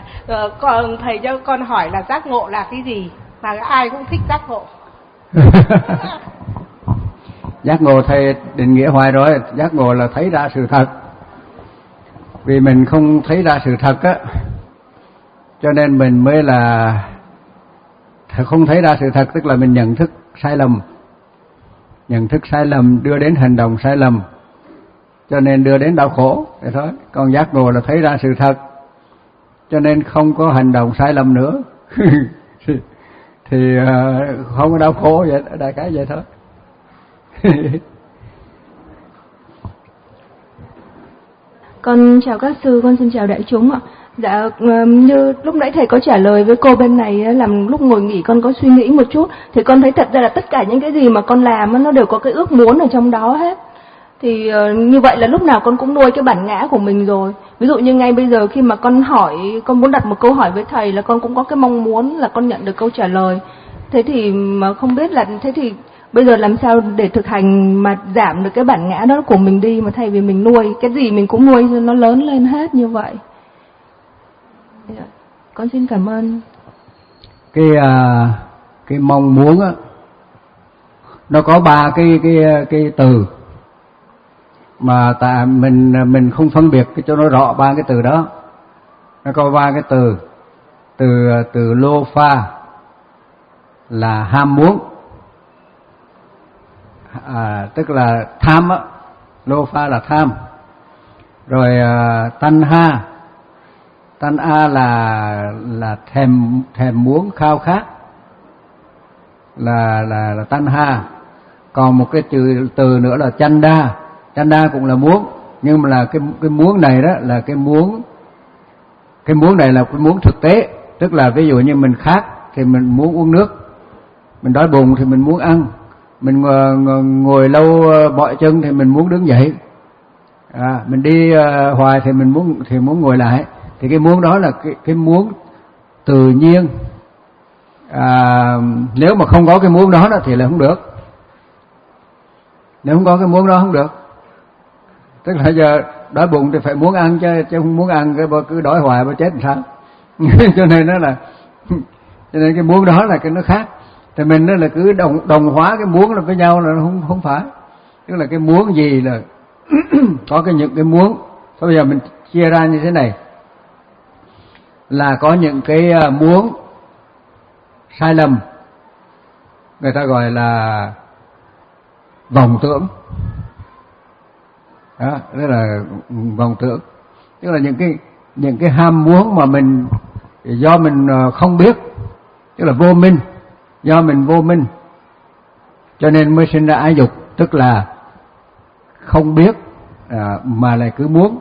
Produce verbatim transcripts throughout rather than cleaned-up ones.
uh, con thầy cho con hỏi là giác ngộ là cái gì, mà ai cũng thích giác ngộ. Giác ngộ thầy định nghĩa hoài rồi, giác ngộ là thấy ra sự thật. Vì mình không thấy ra sự thật á, cho nên mình mới là không thấy ra sự thật, tức là mình nhận thức sai lầm. Nhận thức sai lầm đưa đến hành động sai lầm, cho nên đưa đến đau khổ, vậy thôi. Còn giác ngộ là thấy ra sự thật, cho nên không có hành động sai lầm nữa. thì, thì uh, không có đau khổ, vậy đại cái vậy thôi. Con chào các sư, con xin chào đại chúng ạ. Dạ, như lúc nãy thầy có trả lời với cô bên này, làm lúc ngồi nghỉ con có suy nghĩ một chút, thì con thấy thật ra là tất cả những cái gì mà con làm nó đều có cái ước muốn ở trong đó hết. Thì như vậy là lúc nào con cũng nuôi cái bản ngã của mình rồi. Ví dụ như ngay bây giờ khi mà con hỏi, con muốn đặt một câu hỏi với thầy là con cũng có cái mong muốn là con nhận được câu trả lời. Thế thì mà không biết là, thế thì bây giờ làm sao để thực hành mà giảm được cái bản ngã đó của mình đi, mà thay vì mình nuôi cái gì mình cũng nuôi nó lớn lên hết như vậy. Con xin cảm ơn. Cái uh, cái mong muốn á, nó có ba cái cái cái từ mà tại mình mình không phân biệt cái cho nó rõ ba cái từ đó. Nó có ba cái từ. Từ từ lô pha là ham muốn, à, tức là tham á, lô pha là tham. Rồi uh, tan ha, tan a là là thèm thèm muốn, khao khát, là là là tan ha. Còn một cái từ từ nữa là chanda, chanda cũng là muốn, nhưng mà là cái cái muốn này đó là cái muốn cái muốn này là cái muốn thực tế, tức là ví dụ như mình khát thì mình muốn uống nước, mình đói bụng thì mình muốn ăn, mình ngồi lâu bọi chân thì mình muốn đứng dậy, à, mình đi uh, hoài thì mình muốn thì muốn ngồi lại. Thì cái muốn đó là cái cái muốn tự nhiên. À, nếu mà không có cái muốn đó, đó thì là không được. Nếu không có cái muốn đó không được. Tức là giờ đói bụng thì phải muốn ăn, chứ chứ không muốn ăn cái cứ đói hoài mà chết làm sao. Cho nên nó là cho nên cái muốn đó là cái nó khác. Thì mình nó là cứ đồng đồng hóa cái muốn là với nhau là không không phải. Tức là cái muốn gì là có cái những cái muốn. Thôi bây giờ mình chia ra như thế này, là có những cái muốn sai lầm, người ta gọi là vọng tưởng. Đó, đó là vọng tưởng. Tức là những cái những cái ham muốn mà mình do mình không biết, tức là vô minh, do mình vô minh cho nên mới sinh ra ái dục, tức là không biết à, mà lại cứ muốn.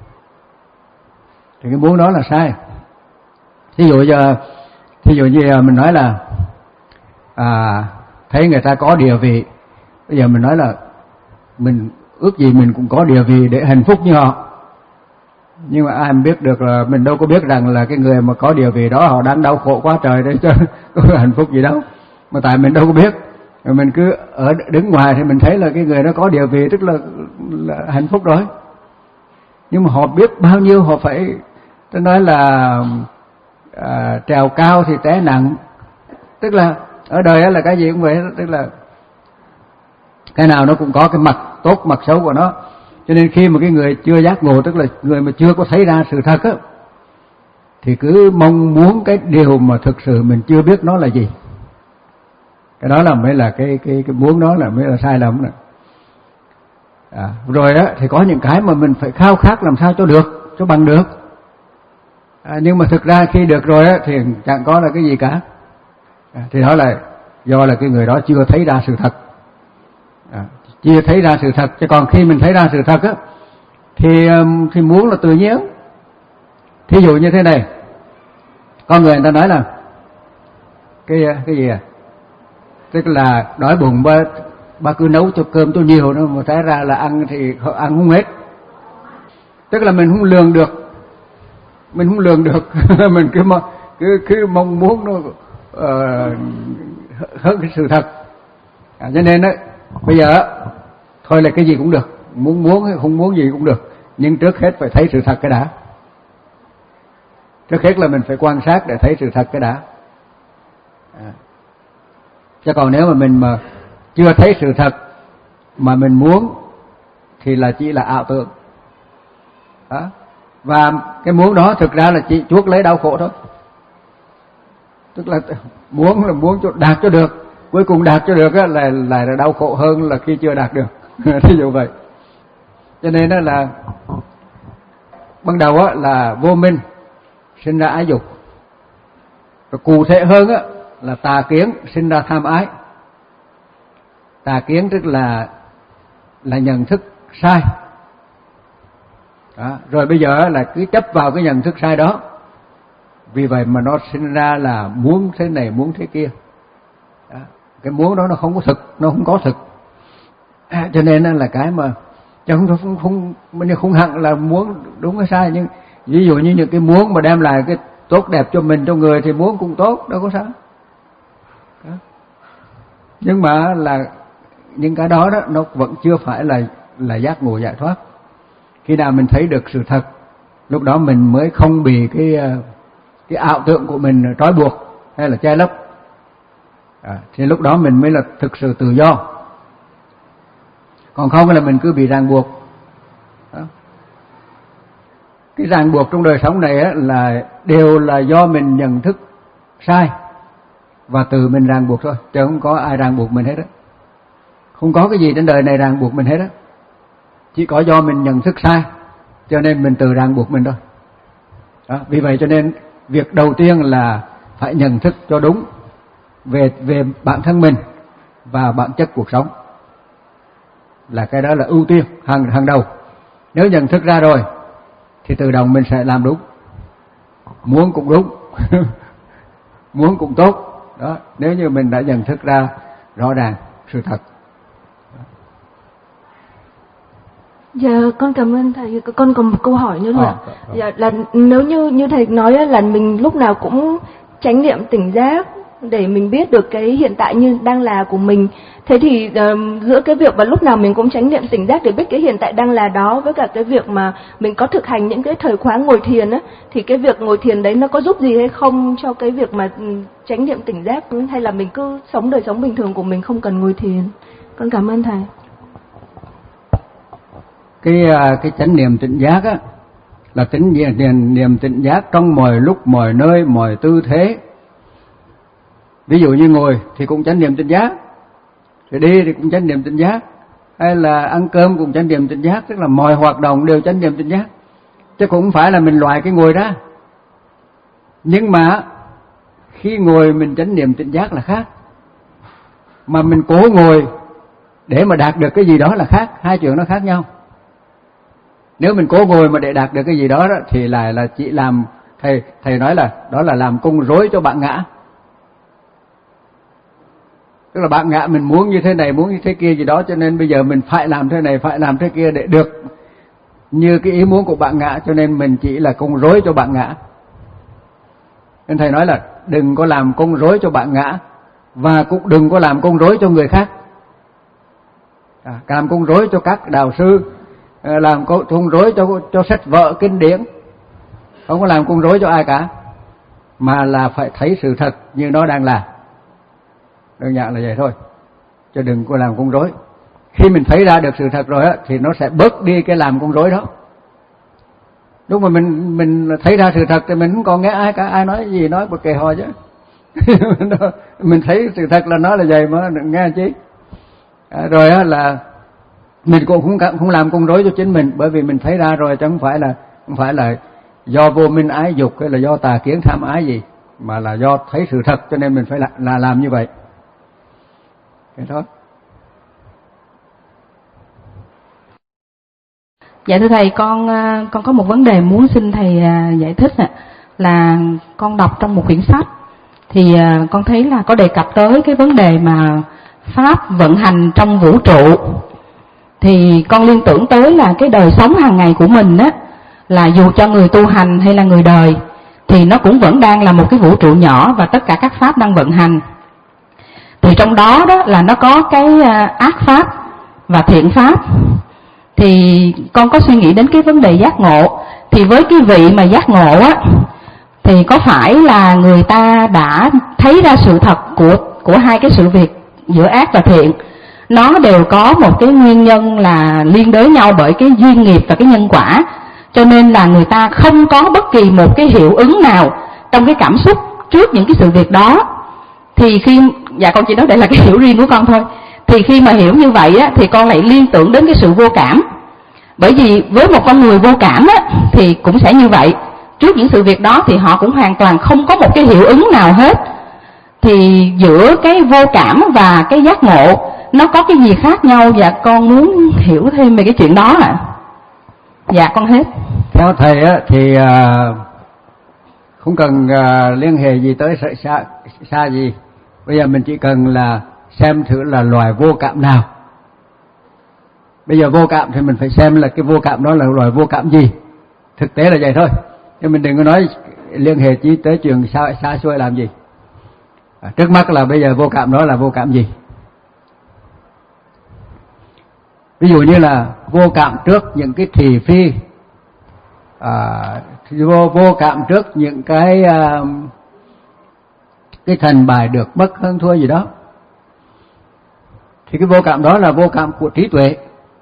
Thì cái muốn đó là sai. Thí dụ giờ thí dụ như mình nói là à, thấy người ta có địa vị, bây giờ mình nói là mình ước gì mình cũng có địa vị để hạnh phúc như họ. Nhưng mà ai biết được là mình đâu có biết rằng là cái người mà có địa vị đó họ đang đau khổ quá trời đấy, chứ có hạnh phúc gì đâu. Mà tại mình đâu có biết, rồi mình cứ ở đứng ngoài thì mình thấy là cái người đó có địa vị, tức là, là hạnh phúc rồi. Nhưng mà họ biết bao nhiêu họ phải, tôi nói là à, trèo cao thì té nặng. Tức là ở đời là cái gì cũng vậy, tức là cái nào nó cũng có cái mặt tốt mặt xấu của nó. Cho nên khi mà cái người chưa giác ngộ, tức là người mà chưa có thấy ra sự thật á, thì cứ mong muốn cái điều mà thực sự mình chưa biết nó là gì. Cái đó là mới là cái cái cái muốn đó là mới là sai lầm này. À, rồi đó thì có những cái mà mình phải khao khát làm sao cho được, cho bằng được. À, nhưng mà thực ra khi được rồi á thì chẳng có là cái gì cả. À, thì đó là do là cái người đó chưa thấy ra sự thật. À, chưa thấy ra sự thật. Chứ còn khi mình thấy ra sự thật á thì thì muốn là tự nhiên. Thí dụ như thế này, con người người ta nói là cái cái gì à, tức là đói bụng ba ba cứ nấu cho cơm cho nhiều nữa mà thấy ra là ăn thì ăn không hết. Tức là mình không lường được, mình không lường được. Mình cứ cứ cứ mong muốn nó uh, hơn cái sự thật. À, cho nên đó bây giờ thôi là cái gì cũng được, muốn muốn hay không muốn gì cũng được, nhưng trước hết phải thấy sự thật cái đã. Trước hết là mình phải quan sát để thấy sự thật cái đã. À. Chứ còn nếu mà mình mà chưa thấy sự thật mà mình muốn thì là chỉ là ảo tưởng. Đó. Và cái muốn đó thực ra là chỉ chuốc lấy đau khổ thôi. Tức là muốn là muốn cho đạt cho được, cuối cùng đạt cho được là là, là đau khổ hơn là khi chưa đạt được. Thí dụ vậy. Cho nên đó là ban đầu á là vô minh sinh ra ái dục. Rồi cụ thể hơn á là tà kiến sinh ra tham ái. Tà kiến tức là là nhận thức sai. Đó. Rồi bây giờ là cứ chấp vào cái nhận thức sai đó. Vì vậy mà nó sinh ra là muốn thế này muốn thế kia. Đó. Cái muốn đó nó không có thực, nó không có thực. À, cho nên là cái mà chẳng không không không, không hẳn là muốn đúng hay sai, nhưng ví dụ như những cái muốn mà đem lại cái tốt đẹp cho mình, cho người thì muốn cũng tốt, đâu có sao. Đó. Nhưng mà là những cái đó đó nó vẫn chưa phải là là giác ngộ giải thoát. Khi nào mình thấy được sự thật, lúc đó mình mới không bị cái cái ảo tưởng của mình trói buộc hay là che lấp. À, thì lúc đó mình mới là thực sự tự do. Còn không là mình cứ bị ràng buộc. Đó. Cái ràng buộc trong đời sống này á, là đều là do mình nhận thức sai và tự mình ràng buộc thôi, chứ không có ai ràng buộc mình hết á. Không có cái gì trên đời này ràng buộc mình hết á. Chỉ có do mình nhận thức sai cho nên mình tự ràng buộc mình thôi. Đó. Vì vậy cho nên việc đầu tiên là phải nhận thức cho đúng về về bản thân mình và bản chất cuộc sống. Là cái đó là ưu tiên hàng hàng đầu. Nếu nhận thức ra rồi thì tự động mình sẽ làm đúng. Muốn cũng đúng. Muốn cũng tốt. Đó, nếu như mình đã nhận thức ra rõ ràng sự thật. Dạ, con cảm ơn thầy. Con còn một câu hỏi nữa là, à, dạ, là nếu như như thầy nói là mình lúc nào cũng chánh niệm tỉnh giác để mình biết được cái hiện tại như đang là của mình. Thế thì uh, giữa cái việc mà lúc nào mình cũng chánh niệm tỉnh giác để biết cái hiện tại đang là đó, với cả cái việc mà mình có thực hành những cái thời khóa ngồi thiền á, thì cái việc ngồi thiền đấy nó có giúp gì hay không cho cái việc mà chánh niệm tỉnh giác, hay là mình cứ sống đời sống bình thường của mình không cần ngồi thiền? Con cảm ơn thầy. Cái cái chánh niệm tỉnh giác á là tính niệm niệm tỉnh giác trong mọi lúc, mọi nơi, mọi tư thế. Ví dụ như ngồi thì cũng chánh niệm tỉnh giác, rồi đi thì cũng chánh niệm tỉnh giác, hay là ăn cơm cũng chánh niệm tỉnh giác, tức là mọi hoạt động đều chánh niệm tỉnh giác. Chứ cũng không phải là mình loại cái ngồi ra. Nhưng mà khi ngồi mình chánh niệm tỉnh giác là khác, mà mình cố ngồi để mà đạt được cái gì đó là khác, hai chuyện nó khác nhau. Nếu mình cố ngồi mà để đạt được cái gì đó, đó thì lại là chỉ làm, thầy thầy nói là đó là làm cung rối cho bạn ngã. Tức là bạn ngã mình muốn như thế này, muốn như thế kia gì đó, cho nên bây giờ mình phải làm thế này, phải làm thế kia để được như cái ý muốn của bạn ngã, cho nên mình chỉ là cung rối cho bạn ngã. Nên thầy nói là đừng có làm cung rối cho bạn ngã, và cũng đừng có làm cung rối cho người khác. À, làm cung rối cho các đạo sư, làm cung rối cho cho sách vở kinh điển, không có làm cung rối cho ai cả, mà là phải thấy sự thật như nó đang là. Đơn giản là vậy thôi, chứ đừng có làm cung rối. Khi mình thấy ra được sự thật rồi á, thì nó sẽ bớt đi cái làm cung rối đó. Lúc mà mình mình thấy ra sự thật thì mình không còn nghe ai cả, ai nói gì nói bực kề ho chứ. Mình thấy sự thật là nó là vậy mà đừng nghe chứ. À, rồi á là mình cũng không không làm cung rối cho chính mình, bởi vì mình thấy ra rồi, chứ không phải là không phải là do vô minh ái dục hay là do tà kiến tham ái gì, mà là do thấy sự thật cho nên mình phải là, là làm như vậy. Cái đó. Dạ thưa thầy, con con có một vấn đề muốn xin thầy giải thích ạ. Là con đọc trong một quyển sách thì con thấy là có đề cập tới cái vấn đề mà pháp vận hành trong vũ trụ. Thì con liên tưởng tới là cái đời sống hàng ngày của mình á, là dù cho người tu hành hay là người đời thì nó cũng vẫn đang là một cái vũ trụ nhỏ và tất cả các pháp đang vận hành. Thì trong đó đó là nó có cái ác pháp và thiện pháp. Thì con có suy nghĩ đến cái vấn đề giác ngộ. Thì với cái vị mà giác ngộ á, thì thì có phải là người ta đã thấy ra sự thật của của hai cái sự việc giữa ác và thiện, nó đều có một cái nguyên nhân là liên đới nhau bởi cái duyên nghiệp và cái nhân quả, cho nên là người ta không có bất kỳ một cái hiệu ứng nào trong cái cảm xúc trước những cái sự việc đó. Thì khi, dạ con chỉ nói đây là cái hiểu riêng của con thôi, thì khi mà hiểu như vậy á, thì con lại liên tưởng đến cái sự vô cảm. Bởi vì với một con người vô cảm á, thì cũng sẽ như vậy, trước những sự việc đó thì họ cũng hoàn toàn không có một cái hiệu ứng nào hết. Thì giữa cái vô cảm và cái giác ngộ nó có cái gì khác nhau, và con muốn hiểu thêm về cái chuyện đó ạ. À? Dạ con hết. Theo thầy á, thì à, không cần à, liên hệ gì tới xa, xa gì. Bây giờ mình chỉ cần là xem thử là loài vô cảm nào. Bây giờ vô cảm thì mình phải xem là cái vô cảm đó là loài vô cảm gì. Thực tế là vậy thôi, nhưng mình đừng có nói liên hệ chi tới chuyện xa, xa xôi làm gì. À, trước mắt là bây giờ vô cảm đó là vô cảm gì. Ví dụ như là vô cảm trước những cái thị phi, à, vô, vô cảm trước những cái à, cái thành bại được mất hơn thua gì đó, thì cái vô cảm đó là vô cảm của trí tuệ.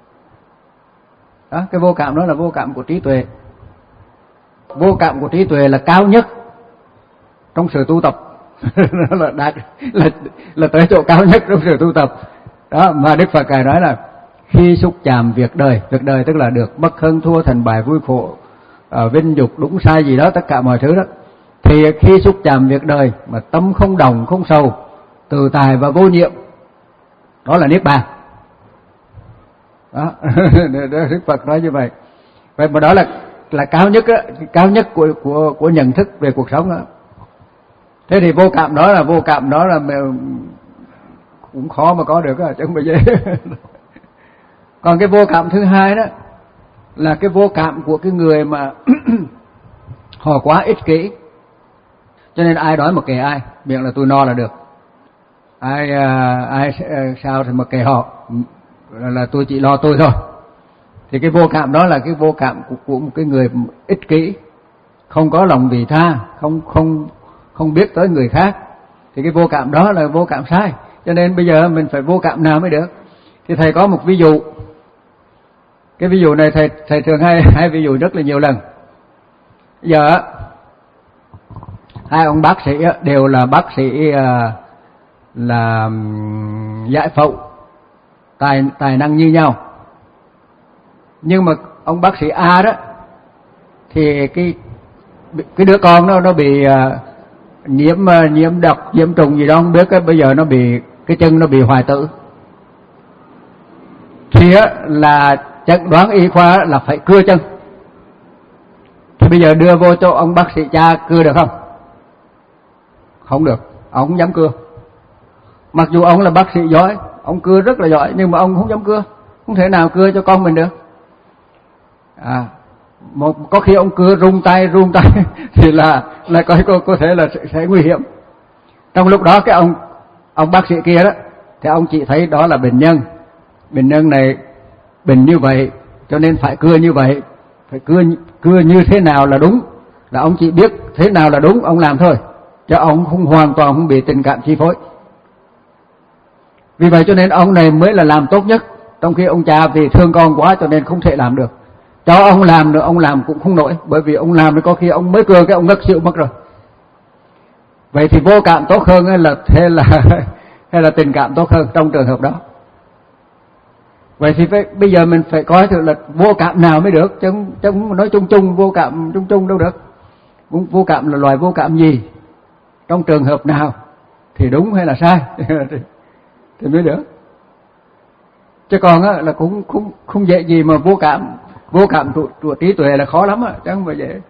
Đó, cái vô cảm đó là vô cảm của trí tuệ. Vô cảm của trí tuệ là cao nhất trong sự tu tập. là, đạt, là, là tới chỗ cao nhất trong sự tu tập. Đó, mà Đức Phật Ngài nói là khi xúc chạm việc đời, việc đời tức là được mất hơn thua, thành bại vui khổ, uh, vinh dục đúng sai gì đó, tất cả mọi thứ đó, thì khi xúc chạm việc đời mà tâm không đồng không sầu, tự tại và vô nhiệm, đó là niết bàn. Đó, Đức Phật nói như vậy. Vậy mà đó là là cao nhất đó, cao nhất của của của nhận thức về cuộc sống đó. Thế thì vô cảm đó là vô cảm đó là cũng khó mà có được đó, chứ không phải dễ. Còn cái vô cảm thứ hai đó là cái vô cảm của cái người mà họ quá ích kỷ, cho nên ai đói mà kệ ai, miệng là tôi no là được. Ai ai sao thì mà kệ họ, là tôi chỉ lo tôi thôi. Thì cái vô cảm đó là cái vô cảm của, của một cái người ích kỷ, không có lòng vị tha, không không không biết tới người khác. Thì cái vô cảm đó là vô cảm sai. Cho nên bây giờ mình phải vô cảm nào mới được. Thì thầy có một ví dụ. Cái ví dụ này thầy thầy thường hay hay ví dụ rất là nhiều lần. Giờ hai ông bác sĩ đều là bác sĩ là giải phẫu, tài tài năng như nhau. Nhưng mà ông bác sĩ A đó thì cái cái đứa con nó nó bị nhiễm nhiễm độc, nhiễm trùng gì đó không biết, cái bây giờ nó bị cái chân nó bị hoại tử. Thì á là chẩn đoán y khoa là phải cưa chân. Thì bây giờ đưa vô cho ông bác sĩ cha cưa được không? Không được, ông không dám cưa. Mặc dù ông là bác sĩ giỏi, ông cưa rất là giỏi, nhưng mà ông không dám cưa, không thể nào cưa cho con mình được. À, một có khi ông cưa rung tay rung tay thì là là có có, có thể là sẽ, sẽ nguy hiểm. Trong lúc đó cái ông ông bác sĩ kia đó thì ông chỉ thấy đó là bệnh nhân, bệnh nhân này bệnh như vậy cho nên phải cưa như vậy, phải cưa cưa như thế nào là đúng, là ông chỉ biết thế nào là đúng ông làm thôi, chứ ông không hoàn toàn không bị tình cảm chi phối. Vì vậy cho nên ông này mới là làm tốt nhất, trong khi ông cha vì thương con quá cho nên không thể làm được. Cho ông làm được ông làm cũng không nổi, bởi vì ông làm thì có khi ông mới cưa cái ông ngất xỉu mất rồi. Vậy thì vô cảm tốt hơn hay là hay là hay là tình cảm tốt hơn trong trường hợp đó? Vậy thì phải, bây giờ mình phải coi thử là vô cảm nào mới được, chứ chứ không nói chung chung vô cảm chung chung đâu được. Vô cảm là loài vô cảm gì, trong trường hợp nào thì đúng hay là sai thì mới được. Chứ còn á là cũng không không dễ gì mà vô cảm. Vô cảm của, của trí tuệ là khó lắm á, chứ không phải dễ.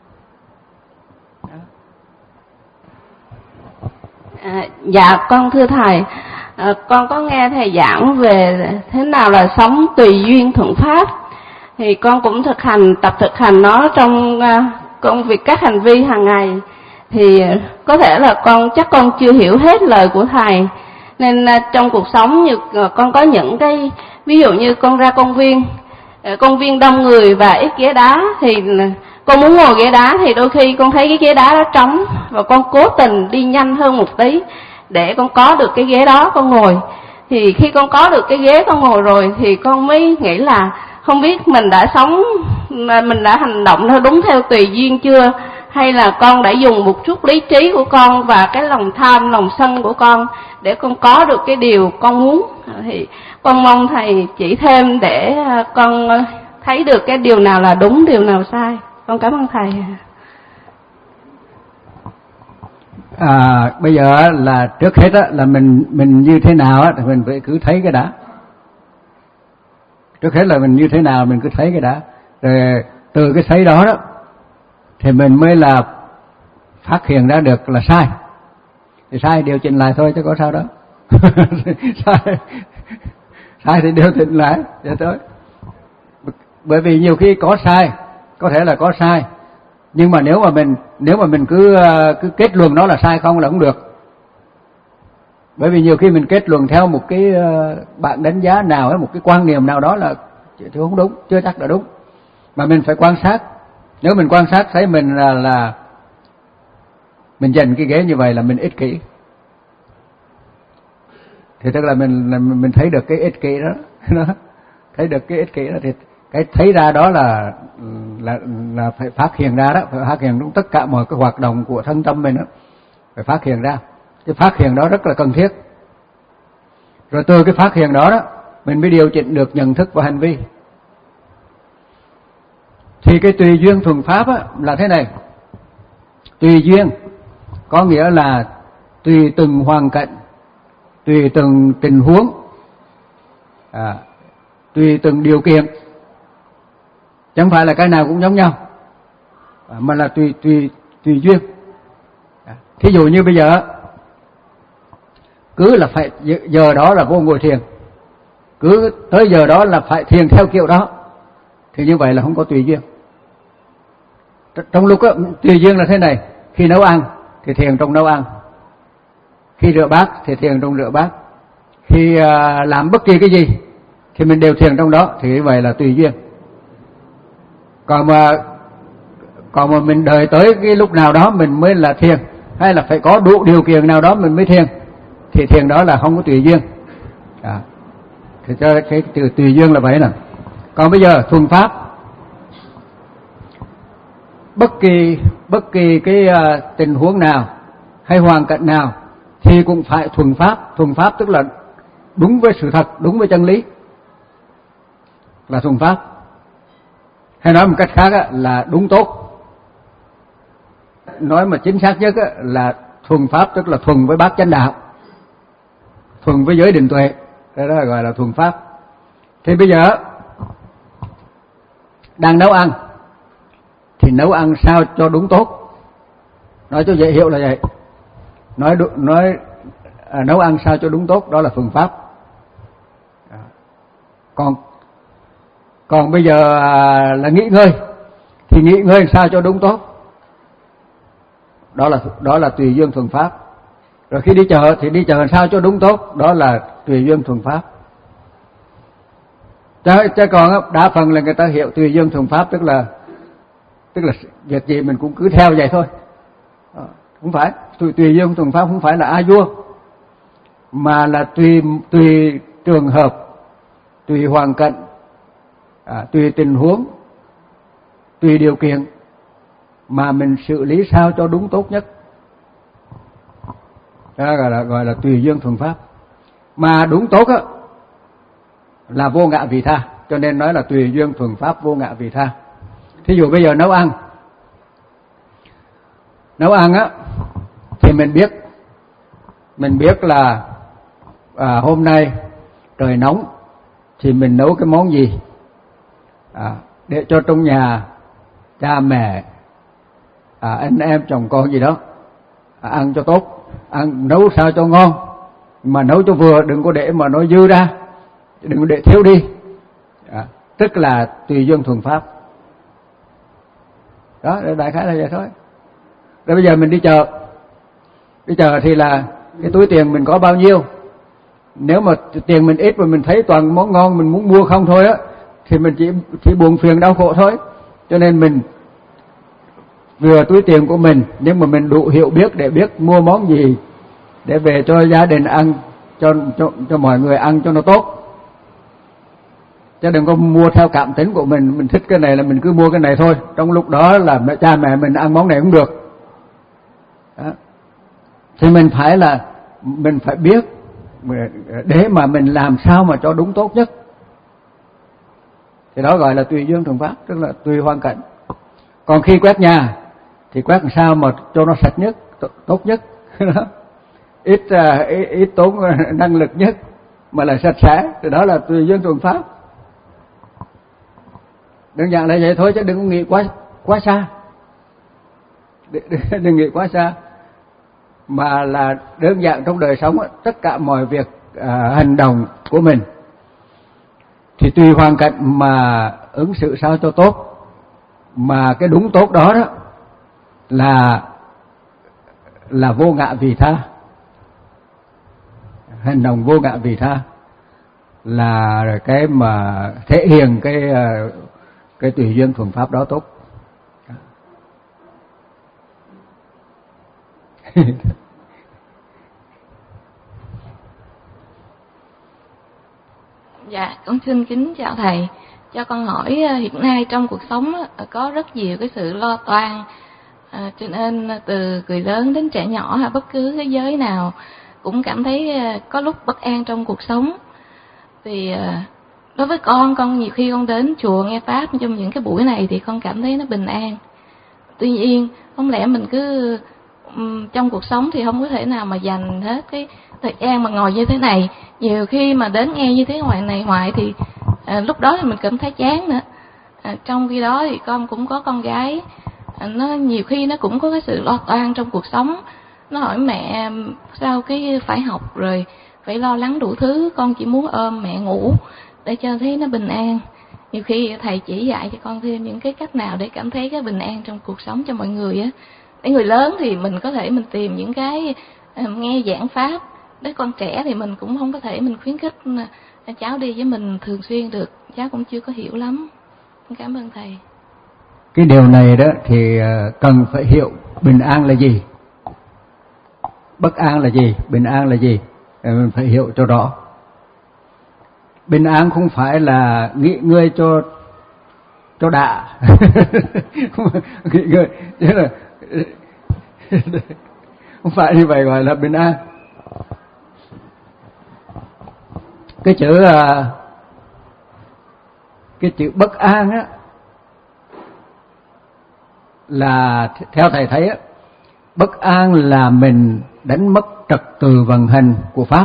À, dạ con thưa thầy, à, con có nghe thầy giảng về thế nào là sống tùy duyên thuận pháp, thì con cũng thực hành tập thực hành nó trong à, công việc các hành vi hàng ngày. Thì có thể là con chắc con chưa hiểu hết lời của thầy, nên à, trong cuộc sống như à, con có những cái ví dụ như con ra công viên, công viên đông người và ít ghế đá, thì con muốn ngồi ghế đá thì đôi khi con thấy cái ghế đá đó trống, và con cố tình đi nhanh hơn một tí để con có được cái ghế đó con ngồi. Thì khi con có được cái ghế con ngồi rồi thì con mới nghĩ là không biết mình đã sống, mình đã hành động theo đúng theo tùy duyên chưa, hay là con đã dùng một chút lý trí của con và cái lòng tham, lòng sân của con để con có được cái điều con muốn. Thì con mong thầy chỉ thêm để con thấy được cái điều nào là đúng, điều nào sai. Con cảm ơn thầy. À, bây giờ là trước hết á, là mình mình như thế nào á, thì mình phải cứ thấy cái đã. Trước hết là mình như thế nào mình cứ thấy cái đã, rồi từ cái thấy đó đó thì mình mới là phát hiện ra được là sai. Thì sai điều chỉnh lại thôi chứ có sao đó. sai sai thì điều chỉnh lại vậy thôi. Bởi vì nhiều khi có sai, có thể là có sai, nhưng mà nếu mà mình nếu mà mình cứ cứ kết luận nó là sai không là không được. Bởi vì nhiều khi mình kết luận theo một cái bạn đánh giá nào hay một cái quan niệm nào đó là thì không đúng, chưa chắc là đúng. Mà mình phải quan sát. Nếu mình quan sát thấy mình là là mình giành cái ghế như vậy là mình ích kỷ, thì tức là mình mình thấy được cái ích kỷ đó, đó. Thấy được cái ích kỷ đó thì cái thấy ra đó là là là phải phát hiện ra đó, phải phát hiện trong tất cả mọi cái hoạt động của thân tâm mình đó, phải phát hiện ra. Cái phát hiện đó rất là cần thiết. Rồi từ cái phát hiện đó đó mình mới điều chỉnh được nhận thức và hành vi. Thì cái tùy duyên thuần pháp á, là thế này. Tùy duyên có nghĩa là tùy từng hoàn cảnh, tùy từng tình huống, à, tùy từng điều kiện, chẳng phải là cái nào cũng giống nhau, à, mà là tùy tùy tùy duyên. À, thí dụ như bây giờ cứ là phải giờ đó là vô ngồi thiền, cứ tới giờ đó là phải thiền theo kiểu đó, thì như vậy là không có tùy duyên. Trong lúc đó, tùy duyên là thế này: khi nấu ăn thì thiền trong nấu ăn, khi rửa bát thì thiền trong rửa bát, khi uh, làm bất kỳ cái gì thì mình đều thiền trong đó, thì như vậy là tùy duyên. Còn mà còn mà mình đợi tới cái lúc nào đó mình mới là thiền, hay là phải có đủ điều kiện nào đó mình mới thiền, thì thiền đó là không có tùy duyên. À, thì cho cái từ tùy duyên là vậy nè. Còn bây giờ thuần pháp, bất kỳ bất kỳ cái uh, tình huống nào hay hoàn cảnh nào thì cũng phải thuần pháp. Thuần pháp tức là đúng với sự thật, đúng với chân lý, là thuần pháp. Hay nói một cách khác á, là đúng tốt. Nói mà chính xác nhất á, là thuần pháp tức là thuần với bát chánh đạo, thuần với giới định tuệ, đó, đó gọi là thuần pháp. Thì bây giờ đang nấu ăn thì nấu ăn sao cho đúng tốt, nói cho dễ hiểu là vậy. Nói nói à, nấu ăn sao cho đúng tốt, đó là thuần pháp. À, còn còn bây giờ à, là nghỉ ngơi thì nghỉ ngơi sao cho đúng tốt, đó là đó là tùy duyên thuần pháp. Rồi khi đi chợ thì đi chợ sao cho đúng tốt, đó là tùy duyên thuần pháp. Chứ, chứ còn đa phần là người ta hiểu tùy duyên thuần pháp tức là tức là việc gì mình cũng cứ theo vậy thôi. À, không phải. Tùy, tùy duyên thuần pháp không phải là a vua, mà là tùy tùy trường hợp, tùy hoàn cảnh, à, tùy tình huống, tùy điều kiện mà mình xử lý sao cho đúng tốt nhất. Đó gọi là gọi là tùy duyên thuần pháp. Mà đúng tốt á là vô ngã vị tha, cho nên nói là tùy duyên thuần pháp vô ngã vị tha. Thí dụ bây giờ nấu ăn, nấu ăn á thì mình biết mình biết là à, hôm nay trời nóng thì mình nấu cái món gì à, để cho trong nhà cha mẹ, à, anh em chồng con gì đó à, ăn cho tốt, ăn nấu sao cho ngon, mà nấu cho vừa, đừng có để mà nó dư ra, đừng có để thiếu đi, à, tức là tùy duyên thuần pháp. Đó, đại khái là vậy thôi. Rồi bây giờ mình đi chợ, đi chợ thì là cái túi tiền mình có bao nhiêu. Nếu mà tiền mình ít mà mình thấy toàn món ngon mình muốn mua không thôi á, thì mình chỉ chỉ buồn phiền đau khổ thôi. Cho nên mình vừa túi tiền của mình, nhưng mà mình đủ hiểu biết để biết mua món gì để về cho gia đình ăn, cho cho, cho mọi người ăn cho nó tốt. Chứ đừng có mua theo cảm tính của mình, mình thích cái này là mình cứ mua cái này thôi, trong lúc đó là mẹ, cha mẹ mình ăn món này cũng được. Đó. Thì mình phải là mình phải biết để mà mình làm sao mà cho đúng tốt nhất. Thì đó gọi là tùy duyên thuận pháp, tức là tùy hoàn cảnh. Còn khi quét nhà thì quét làm sao mà cho nó sạch nhất, tốt nhất, ít, ít ít tốn năng lực nhất mà là sạch sẽ, thì đó là tùy duyên thuận pháp. Đơn giản là vậy thôi, chứ đừng có nghĩ quá quá xa, đừng, đừng nghĩ quá xa, mà là đơn giản trong đời sống tất cả mọi việc à, hành động của mình thì tùy hoàn cảnh mà ứng xử sao cho tốt. Mà cái đúng tốt đó đó là là vô ngã vị tha, hành động vô ngã vị tha là cái mà thể hiện cái cái tùy duyên thuận pháp đó tốt. Dạ, con xin kính chào thầy. Cho con hỏi hiện nay trong cuộc sống có rất nhiều cái sự lo toan, à, cho nên từ người lớn đến trẻ nhỏ hay bất cứ cái giới nào cũng cảm thấy có lúc bất an trong cuộc sống. Thì đối với con, con nhiều khi con đến chùa nghe pháp trong những cái buổi này thì con cảm thấy nó bình an. Tuy nhiên, không lẽ mình cứ trong cuộc sống thì không có thể nào mà dành hết cái thời gian mà ngồi như thế này. Nhiều khi mà đến nghe như thế ngoài này hoài thì à, lúc đó thì mình cảm thấy chán nữa. À, trong khi đó thì con cũng có con gái, à, nó nhiều khi nó cũng có cái sự lo toan trong cuộc sống. Nó hỏi mẹ sao cái phải học rồi phải lo lắng đủ thứ, con chỉ muốn ôm mẹ ngủ để cho thấy nó bình an. Nhiều khi thầy chỉ dạy cho con thêm những cái cách nào để cảm thấy cái bình an trong cuộc sống cho mọi người á. Để người lớn thì mình có thể mình tìm những cái uh, nghe giảng pháp. Để con trẻ thì mình cũng không có thể mình khuyến khích uh, cháu đi với mình thường xuyên được. Cháu cũng chưa có hiểu lắm. Cảm ơn thầy. Cái điều này đó thì cần phải hiểu bình an là gì, bất an là gì, bình an là gì, mình phải hiểu cho rõ. Bình an không phải là nghỉ ngơi cho cho đã, nghỉ ngơi, chứ là không phải như vậy gọi là bình an. Cái chữ cái chữ bất an á là theo thầy thấy á, bất an là mình đánh mất trật tự vận hành của pháp,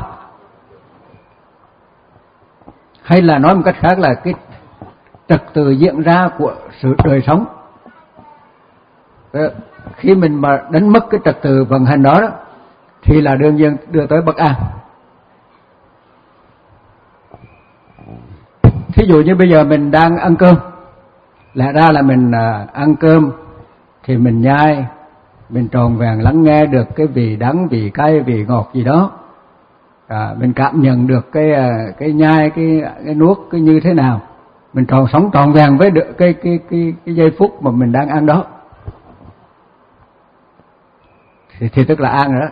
hay là nói một cách khác là cái trật tự diễn ra của sự đời sống. Khi mình mà đánh mất cái trật tự vận hành đó, đó thì là đương nhiên đưa tới bất an. Thí dụ như bây giờ mình đang ăn cơm, lẽ ra là mình ăn cơm thì mình nhai, mình tròn vẹn lắng nghe được cái vị đắng, vị cay, vị ngọt gì đó, à, mình cảm nhận được cái cái nhai, cái cái nuốt cái như thế nào, mình tròn sống tròn vẹn với được cái cái cái cái giây phút mà mình đang ăn đó, thì, thì tức là an rồi đó.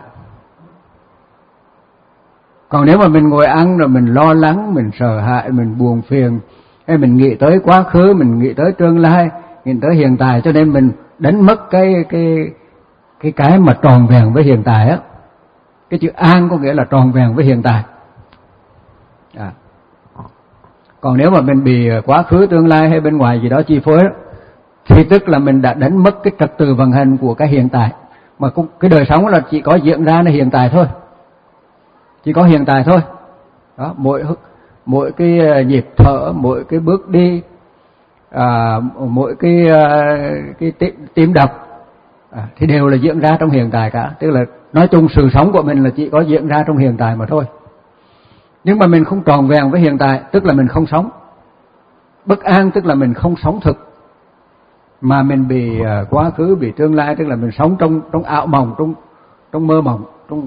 Còn nếu mà mình ngồi ăn rồi mình lo lắng, mình sợ hãi, mình buồn phiền, hay mình nghĩ tới quá khứ, mình nghĩ tới tương lai, nghĩ tới hiện tại, cho nên mình đánh mất cái cái cái cái mà tròn vẹn với hiện tại á. Cái chữ an có nghĩa là tròn vẹn với hiện tại. À. Còn nếu mà mình bị quá khứ, tương lai hay bên ngoài gì đó chi phối đó, thì tức là mình đã đánh mất cái trật tự vận hành của cái hiện tại. Mà cái đời sống là chỉ có diễn ra là hiện tại thôi, chỉ có hiện tại thôi. Đó, mỗi mỗi cái nhịp thở, mỗi cái bước đi, à, mỗi cái cái tim đập, à, thì đều là diễn ra trong hiện tại cả. Tức là nói chung sự sống của mình là chỉ có diễn ra trong hiện tại mà thôi. Nhưng mà mình không tròn vẹn với hiện tại, tức là mình không sống. Bất an tức là mình không sống thực, mà mình bị uh, quá khứ, bị tương lai, tức là mình sống trong trong ảo mộng, trong trong mơ mộng, trong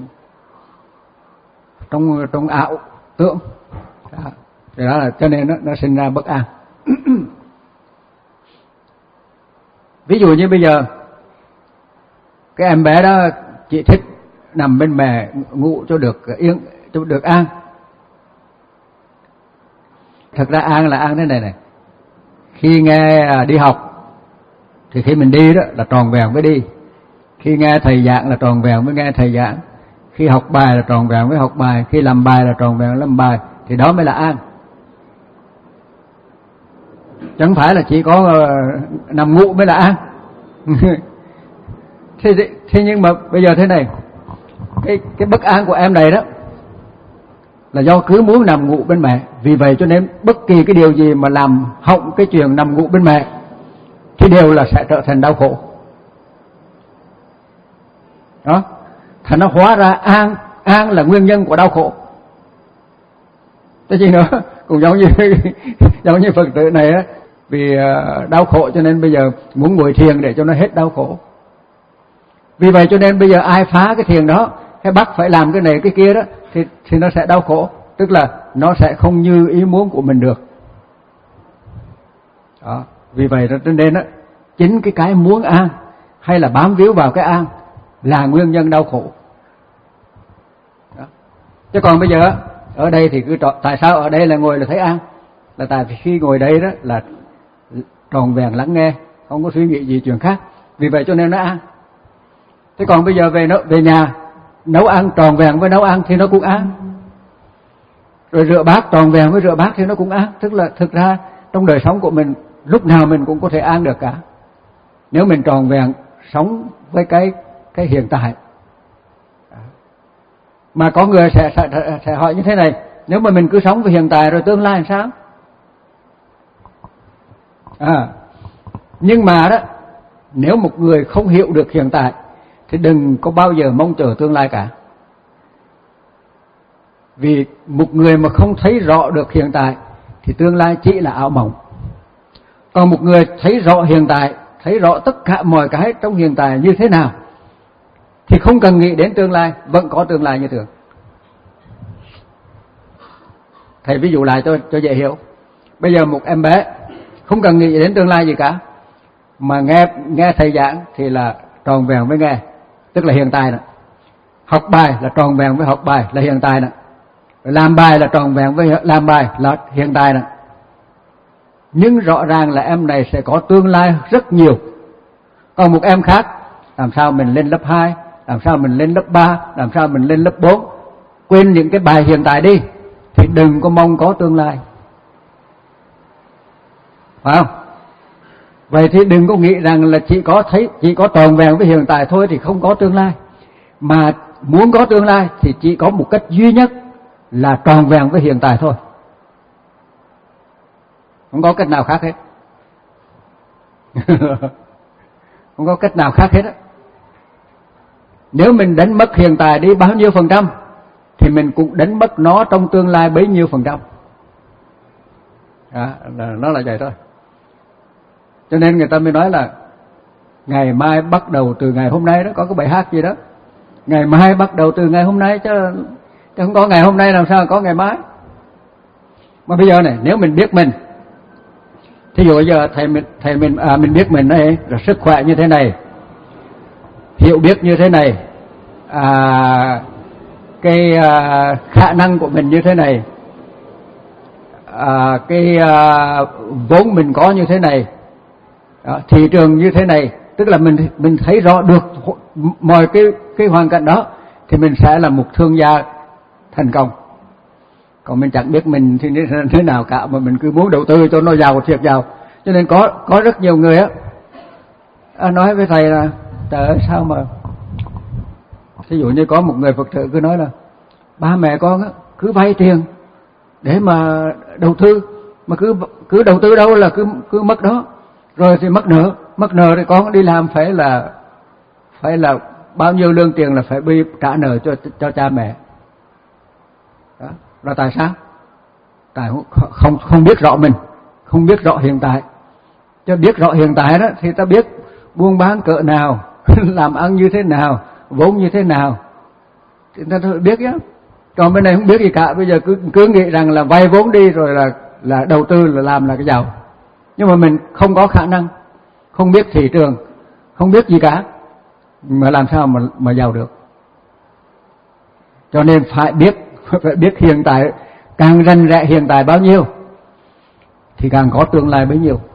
trong trong ảo tưởng. Đó. Thì đó là cho nên nó, nó sinh ra bất an. Ví dụ như bây giờ cái em bé đó chỉ thích nằm bên mẹ ngủ cho được yên, cho được an. Thật ra an là an thế này này. Khi nghe đi học thì khi mình đi đó là tròn vẹn với đi. Khi nghe thầy giảng là tròn vẹn với nghe thầy giảng. Khi học bài là tròn vẹn với học bài. Khi làm bài là tròn vẹn với làm bài. Thì đó mới là an. Chẳng phải là chỉ có uh, nằm ngủ mới là an. thế, thế nhưng mà bây giờ thế này, cái, cái bất an của em này đó là do cứ muốn nằm ngủ bên mẹ. Vì vậy cho nên bất kỳ cái điều gì mà làm hỏng cái chuyện nằm ngủ bên mẹ thì đều là sẽ trở thành đau khổ. Đó. Thành nó hóa ra an, an là nguyên nhân của đau khổ. Cái gì nữa? Cũng giống như giống như Phật tử này á, vì đau khổ cho nên bây giờ muốn ngồi thiền để cho nó hết đau khổ. Vì vậy cho nên bây giờ ai phá cái thiền đó, hay bắt phải làm cái này cái kia đó, thì thì nó sẽ đau khổ, tức là nó sẽ không như ý muốn của mình được. Đó. Vì vậy cho nên đó, chính cái cái muốn an hay là bám víu vào cái an là nguyên nhân đau khổ. Đó. Chứ còn bây giờ ở đây thì cứ tại sao ở đây là ngồi là thấy an? Là tại vì khi ngồi đây đó là tròn vẹn lắng nghe, không có suy nghĩ gì chuyện khác. Vì vậy cho nên nó an. Thế còn bây giờ về về nhà nấu ăn tròn vẹn với nấu ăn thì nó cũng an. Rồi rửa bát tròn vẹn với rửa bát thì nó cũng an. Tức là thực ra trong đời sống của mình lúc nào mình cũng có thể an được cả. Nếu mình tròn vẹn sống với cái cái hiện tại. Mà có người sẽ, sẽ sẽ hỏi như thế này, nếu mà mình cứ sống với hiện tại rồi tương lai làm sao? À, nhưng mà đó, nếu một người không hiểu được hiện tại thì đừng có bao giờ mong chờ tương lai cả. Vì một người mà không thấy rõ được hiện tại thì tương lai chỉ là ảo mộng. Còn một người thấy rõ hiện tại, thấy rõ tất cả mọi cái trong hiện tại như thế nào thì không cần nghĩ đến tương lai, vẫn có tương lai như thường. Thầy ví dụ lại cho cho dễ hiểu. Bây giờ một em bé không cần nghĩ đến tương lai gì cả, mà nghe nghe thầy giảng thì là tròn vẹn với nghe, tức là hiện tại đó. Học bài là tròn vẹn với học bài, là hiện tại đó. Làm bài là tròn vẹn với làm bài, là hiện tại đó. Nhưng rõ ràng là em này sẽ có tương lai rất nhiều. Còn một em khác, làm sao mình lên lớp hai, làm sao mình lên lớp ba, làm sao mình lên lớp bốn, quên những cái bài hiện tại đi, thì đừng có mong có tương lai. Phải không? Vậy thì đừng có nghĩ rằng là chỉ có thấy chỉ có tròn vẹn với hiện tại thôi thì không có tương lai. Mà muốn có tương lai thì chỉ có một cách duy nhất là tròn vẹn với hiện tại thôi. Không có cách nào khác hết. Không có cách nào khác hết á. Nếu mình đánh mất hiện tại đi bao nhiêu phần trăm thì mình cũng đánh mất nó trong tương lai bấy nhiêu phần trăm. Đó, nó là vậy thôi. Cho nên người ta mới nói là ngày mai bắt đầu từ ngày hôm nay đó, có cái bài hát gì đó. Ngày mai bắt đầu từ ngày hôm nay, chứ, chứ không có ngày hôm nay làm sao có ngày mai. Mà bây giờ này, nếu mình biết mình, thí dụ bây giờ thầy mình thầy mình à, mình biết mình này, là sức khỏe như thế này, hiểu biết như thế này, à, cái à, khả năng của mình như thế này, à, cái à, vốn mình có như thế này, à, thị trường như thế này, tức là mình mình thấy rõ được mọi cái cái hoàn cảnh đó thì mình sẽ là một thương gia thành công. Còn mình chẳng biết mình thì thế nào cả, mà mình cứ muốn đầu tư cho nó giàu thiệt giàu. Cho nên có có rất nhiều người á à, nói với thầy là trời ơi sao mà, ví dụ như có một người Phật tử cứ nói là ba mẹ con á cứ vay tiền để mà đầu tư, mà cứ cứ đầu tư đâu là cứ cứ mất đó, rồi thì mất nợ, mất nợ thì con đi làm phải là phải là bao nhiêu lương tiền là phải đi trả nợ cho cho cha mẹ. Đó. Là tại sao? Tại không không biết rõ mình, không biết rõ hiện tại. Chứ biết rõ hiện tại đó thì ta biết buôn bán cỡ nào, làm ăn như thế nào, vốn như thế nào, thì ta biết chứ. Còn bên này không biết gì cả, bây giờ cứ cứ nghĩ rằng là vay vốn đi rồi là là đầu tư là làm là cái giàu. Nhưng mà mình không có khả năng, không biết thị trường, không biết gì cả, mà làm sao mà mà giàu được. Cho nên phải biết phải biết hiện tại, càng rành rẽ hiện tại bao nhiêu thì càng có tương lai bấy nhiêu.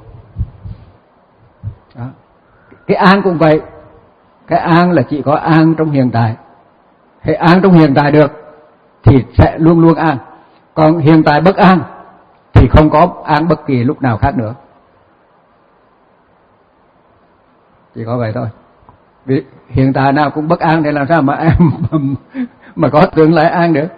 Đó. Cái an cũng vậy, cái an là chỉ có an trong hiện tại. Hãy an trong hiện tại được thì sẽ luôn luôn an. Còn hiện tại bất an thì không có an bất kỳ lúc nào khác nữa. Chỉ có vậy thôi. Vì hiện tại nào cũng bất an thì làm sao mà em mà có tương lai an được.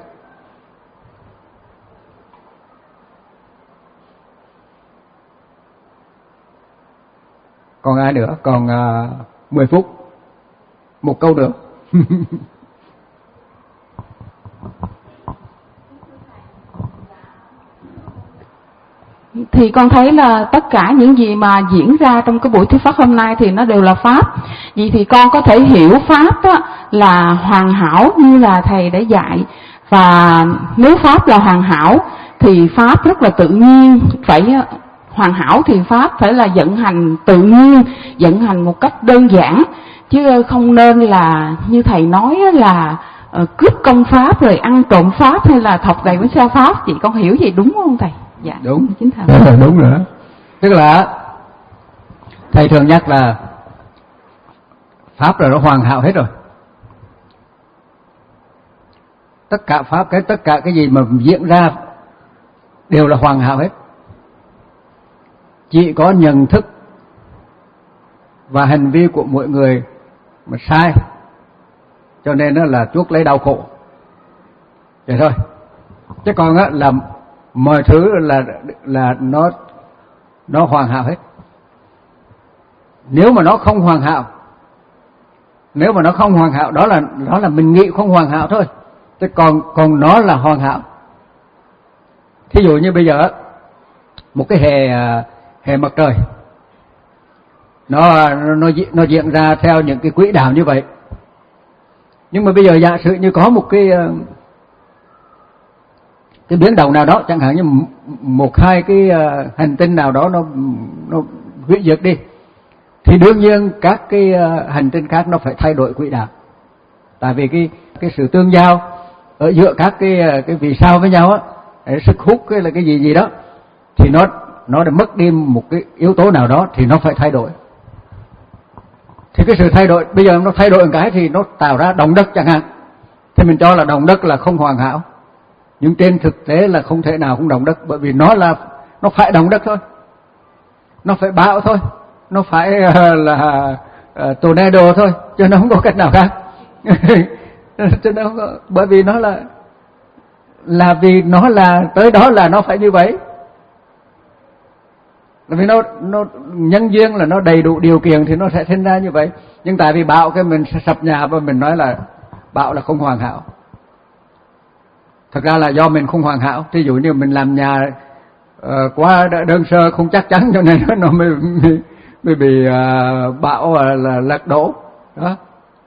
Còn ai nữa? Còn uh, mười phút. Một câu nữa. Thì con thấy là tất cả những gì mà diễn ra trong cái buổi thuyết pháp hôm nay thì nó đều là Pháp. Vậy thì con có thể hiểu Pháp đó là hoàn hảo như là Thầy đã dạy. Và nếu Pháp là hoàn hảo thì Pháp rất là tự nhiên. Phải hoàn hảo thì Pháp phải là vận hành tự nhiên, vận hành một cách đơn giản. Chứ không nên là như Thầy nói là uh, cướp công Pháp rồi ăn trộm Pháp hay là thọc gậy với sao Pháp. Vậy con hiểu gì đúng không Thầy? Dạ, đúng, chính thầy. Đúng rồi. Tức là Thầy thường nhắc là Pháp là nó hoàn hảo hết rồi. Tất cả Pháp, cái tất cả cái gì mà diễn ra đều là hoàn hảo hết. Chỉ có nhận thức và hành vi của mỗi người mà sai, cho nên nó là chuốc lấy đau khổ. Vậy thôi. Chứ còn á là mọi thứ là là nó nó hoàn hảo hết. Nếu mà nó không hoàn hảo, nếu mà nó không hoàn hảo, đó là đó là mình nghĩ không hoàn hảo thôi. Chứ còn còn nó là hoàn hảo. Thí dụ như bây giờ một cái hệ hệ mặt trời, nó nó nó diễn ra theo những cái quỹ đạo như vậy. Nhưng mà bây giờ giả sử như có một cái cái biến động nào đó, chẳng hạn như một hai cái hành tinh nào đó nó nó hủy diệt đi, thì đương nhiên các cái hành tinh khác nó phải thay đổi quỹ đạo. Tại vì cái cái sự tương giao ở giữa các cái cái vì sao với nhau á, sức hút cái là cái gì gì đó, thì nó nó đã mất đi một cái yếu tố nào đó thì nó phải thay đổi. Thì cái sự thay đổi bây giờ nó thay đổi một cái thì nó tạo ra động đất chẳng hạn, thì mình cho là động đất là không hoàn hảo. Nhưng trên thực tế là không thể nào không động đất, bởi vì nó là nó phải động đất thôi, nó phải bão thôi, nó phải uh, là uh, tornado thôi, chứ nó không có cách nào khác. Chứ nó không có, bởi vì nó là là vì nó là tới đó là nó phải như vậy. Bởi vì nó nó nhân duyên là nó đầy đủ điều kiện thì nó sẽ sinh ra như vậy. Nhưng tại vì bão cái mình sập nhà và mình nói là bão là không hoàn hảo. Thật ra là do mình không hoàn hảo. Ví dụ như mình làm nhà uh, quá đơn sơ không chắc chắn, cho nên nó mới, mới, mới bị uh, bão uh, là lật đổ đó.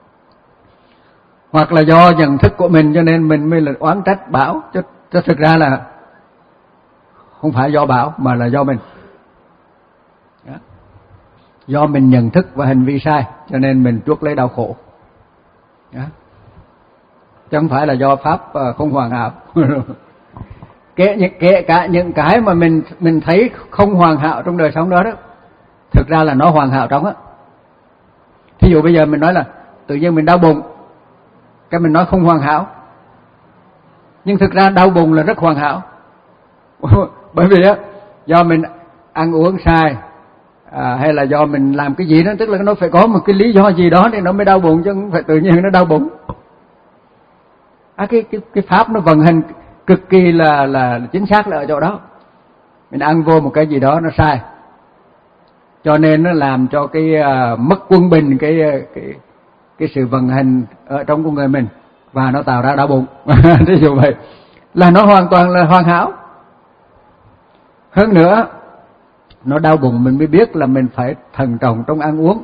Hoặc là do nhận thức của mình cho nên mình mới là oán trách bão, chứ, chứ thực ra là không phải do bão mà là do mình. Đó. Do mình nhận thức và hành vi sai cho nên mình chuốc lấy đau khổ. Đó. Chứ không phải là do Pháp không hoàn hảo. kể, kể cả những cái mà mình mình thấy không hoàn hảo trong đời sống đó đó, thực ra là nó hoàn hảo trong á. Thí dụ bây giờ mình nói là tự nhiên mình đau bụng, cái mình nói không hoàn hảo, nhưng thực ra đau bụng là rất hoàn hảo. Bởi vì á do mình ăn uống sai, à, hay là do mình làm cái gì đó, tức là nó phải có một cái lý do gì đó thì nó mới đau bụng, chứ không phải tự nhiên nó đau bụng. À, cái cái cái pháp nó vận hành cực kỳ là là chính xác là ở chỗ đó. Mình ăn vô một cái gì đó nó sai, cho nên nó làm cho cái uh, mất quân bình cái cái cái sự vận hành ở trong con người mình, và nó tạo ra đau bụng. Ví dụ vậy là nó hoàn toàn là hoàn hảo. Hơn nữa, nó đau bụng mình mới biết là mình phải thận trọng trong ăn uống.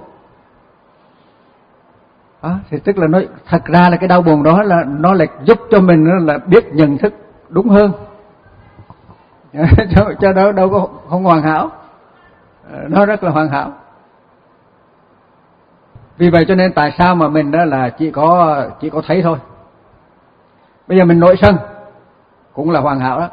Đó, thì tức là nó thật ra là cái đau buồn đó là nó lại giúp cho mình là biết nhận thức đúng hơn. cho, cho đó đâu có không hoàn hảo, nó rất là hoàn hảo. Vì vậy cho nên tại sao mà mình đó là chỉ có chỉ có thấy thôi. Bây giờ mình nội sân cũng là hoàn hảo đó.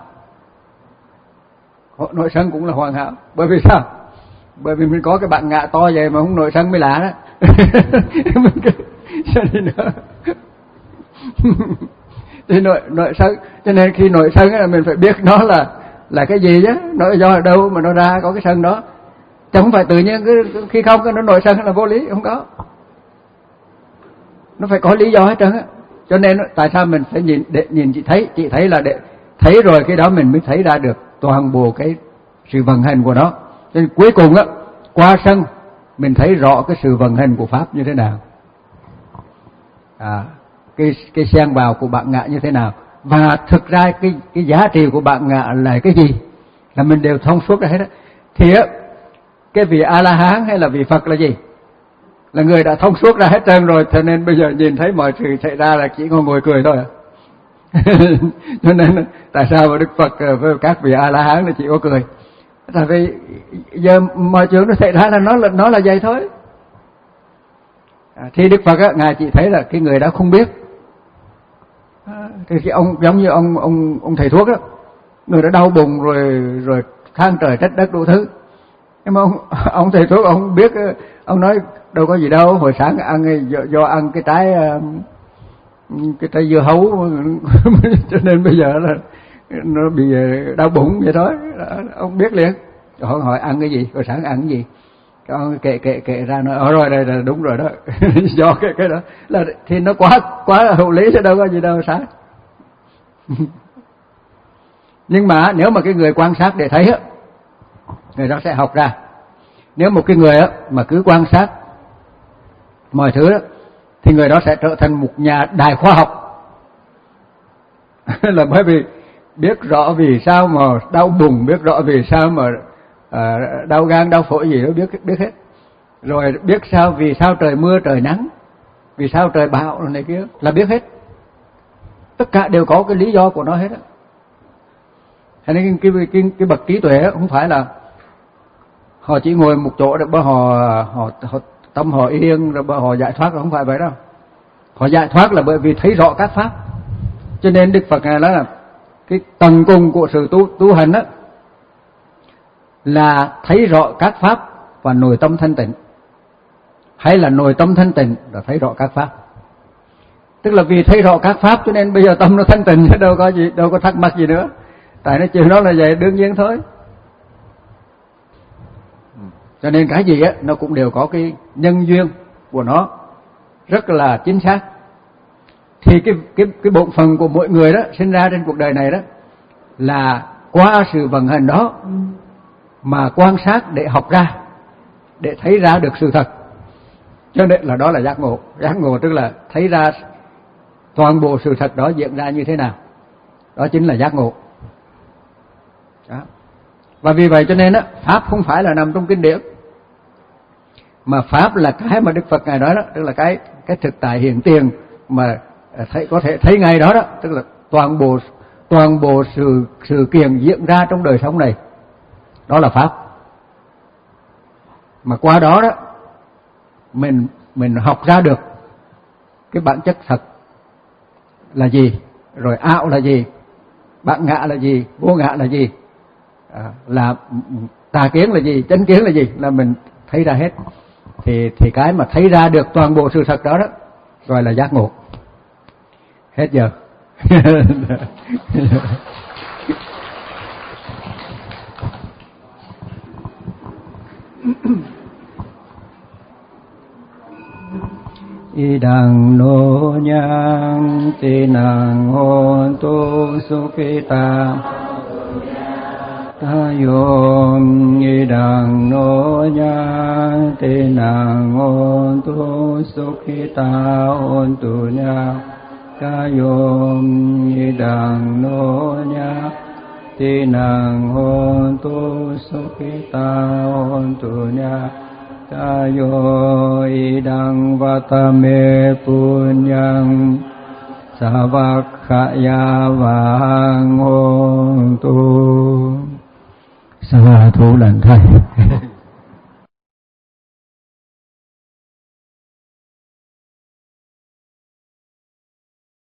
Nội sân cũng là hoàn hảo. Bởi vì sao? Bởi vì mình có cái bạn ngạ to vậy mà không nội sân mới lạ đó. Cho nên nữa. Thì nội nội sân, cho nên khi nội sân là mình phải biết nó là là cái gì chứ, nó do ở đâu mà nó ra có cái sân đó. Chứ không phải tự nhiên cứ khi không cái nó nội sân là vô lý, không có. Nó phải có lý do hết trơn á. Cho nên tại sao mình phải nhìn để nhìn chị thấy, chị thấy là để thấy rồi cái đó mình mới thấy ra được toàn bộ cái sự vận hành của nó. Cho nên cuối cùng á, qua sân mình thấy rõ cái sự vận hành của pháp như thế nào. À, cái cái xen vào của bạn ngạ như thế nào, và thực ra cái cái giá trị của bạn ngạ là cái gì là mình đều thông suốt ra hết á. Thì á, cái vị A La Hán hay là vị Phật là gì? Là người đã thông suốt ra hết trơn rồi, cho nên bây giờ nhìn thấy mọi sự xảy ra là chỉ ngồi ngồi cười thôi à. Cho nên tại sao mà Đức Phật với các vị A La Hán là chỉ có cười? Tại vì giờ mọi chuyện nó xảy ra là nó là nó là vậy thôi. À, thì Đức Phật á, ngài chỉ thấy là cái người đó không biết. À, thì cái ông giống như ông ông ông thầy thuốc đó, người đã đau bụng rồi rồi than trời trách đất đủ thứ. Nhưng mà ông ông thầy thuốc ông biết, ông nói đâu có gì đâu, hồi sáng ăn do, do ăn cái trái cái trái dưa hấu cho nên bây giờ là nó bị đau bụng vậy đó. Ông biết liền. Họ hỏi ăn cái gì, hồi sáng ăn cái gì, ông kệ kệ kệ ra nói ở rồi đây là đúng rồi đó. Do cái cái đó là thì nó quá quá là hữu lý chứ đâu có gì đâu sai. Nhưng mà nếu mà cái người quan sát để thấy á, người đó sẽ học ra. Nếu một cái người á mà cứ quan sát mọi thứ đó, thì người đó sẽ trở thành một nhà đại khoa học. Là bởi vì biết rõ vì sao mà đau bụng, biết rõ vì sao mà à, đau gan, đau phổi gì đó biết biết hết. Rồi biết sao vì sao trời mưa trời nắng, vì sao trời bão này kia là biết hết. Tất cả đều có cái lý do của nó hết á. Cho nên cái cái cái, cái bậc trí tuệ không phải là họ chỉ ngồi một chỗ để họ họ họ tâm họ yên rồi họ giải thoát, không phải vậy đâu. Họ giải thoát là bởi vì thấy rõ các pháp. Cho nên Đức Phật này nói là cái tầng cùng của sự tu tu hành á là thấy rõ các pháp và nội tâm thanh tịnh, hay là nội tâm thanh tịnh là thấy rõ các pháp. Tức là vì thấy rõ các pháp cho nên bây giờ tâm nó thanh tịnh, chứ đâu có gì, đâu có thắc mắc gì nữa. Tại nó chịu nó là vậy, đương nhiên thôi. Cho nên cái gì á nó cũng đều có cái nhân duyên của nó rất là chính xác. Thì cái cái cái bổn phận của mỗi người đó sinh ra trên cuộc đời này đó là qua sự vận hành đó mà quan sát để học ra, để thấy ra được sự thật. Cho nên là đó là giác ngộ. Giác ngộ tức là thấy ra toàn bộ sự thật đó diễn ra như thế nào. Đó chính là giác ngộ. Đó. Và vì vậy cho nên á, pháp không phải là nằm trong kinh điển, mà pháp là cái mà Đức Phật ngài nói đó, tức là cái cái thực tại hiện tiền mà thấy có thể thấy ngay đó đó, tức là toàn bộ toàn bộ sự sự kiện diễn ra trong đời sống này, đó là pháp. Mà qua đó đó mình mình học ra được cái bản chất thật là gì, rồi ảo là gì, bạn ngã là gì, vô ngã là gì, à, là tà kiến là gì, chánh kiến là gì, là mình thấy ra hết. Thì thì cái mà thấy ra được toàn bộ sự thật đó đó gọi là giác ngộ. Hết giờ. Idang no nyang tinang hontu sukita tayom idang no nyang tinang hontu sukita hontu nya kayom idang no nya tinang hontu sukita hontu nya kayo idang vatame punyang savakkaya vang hontu. Sa thu lành thầy.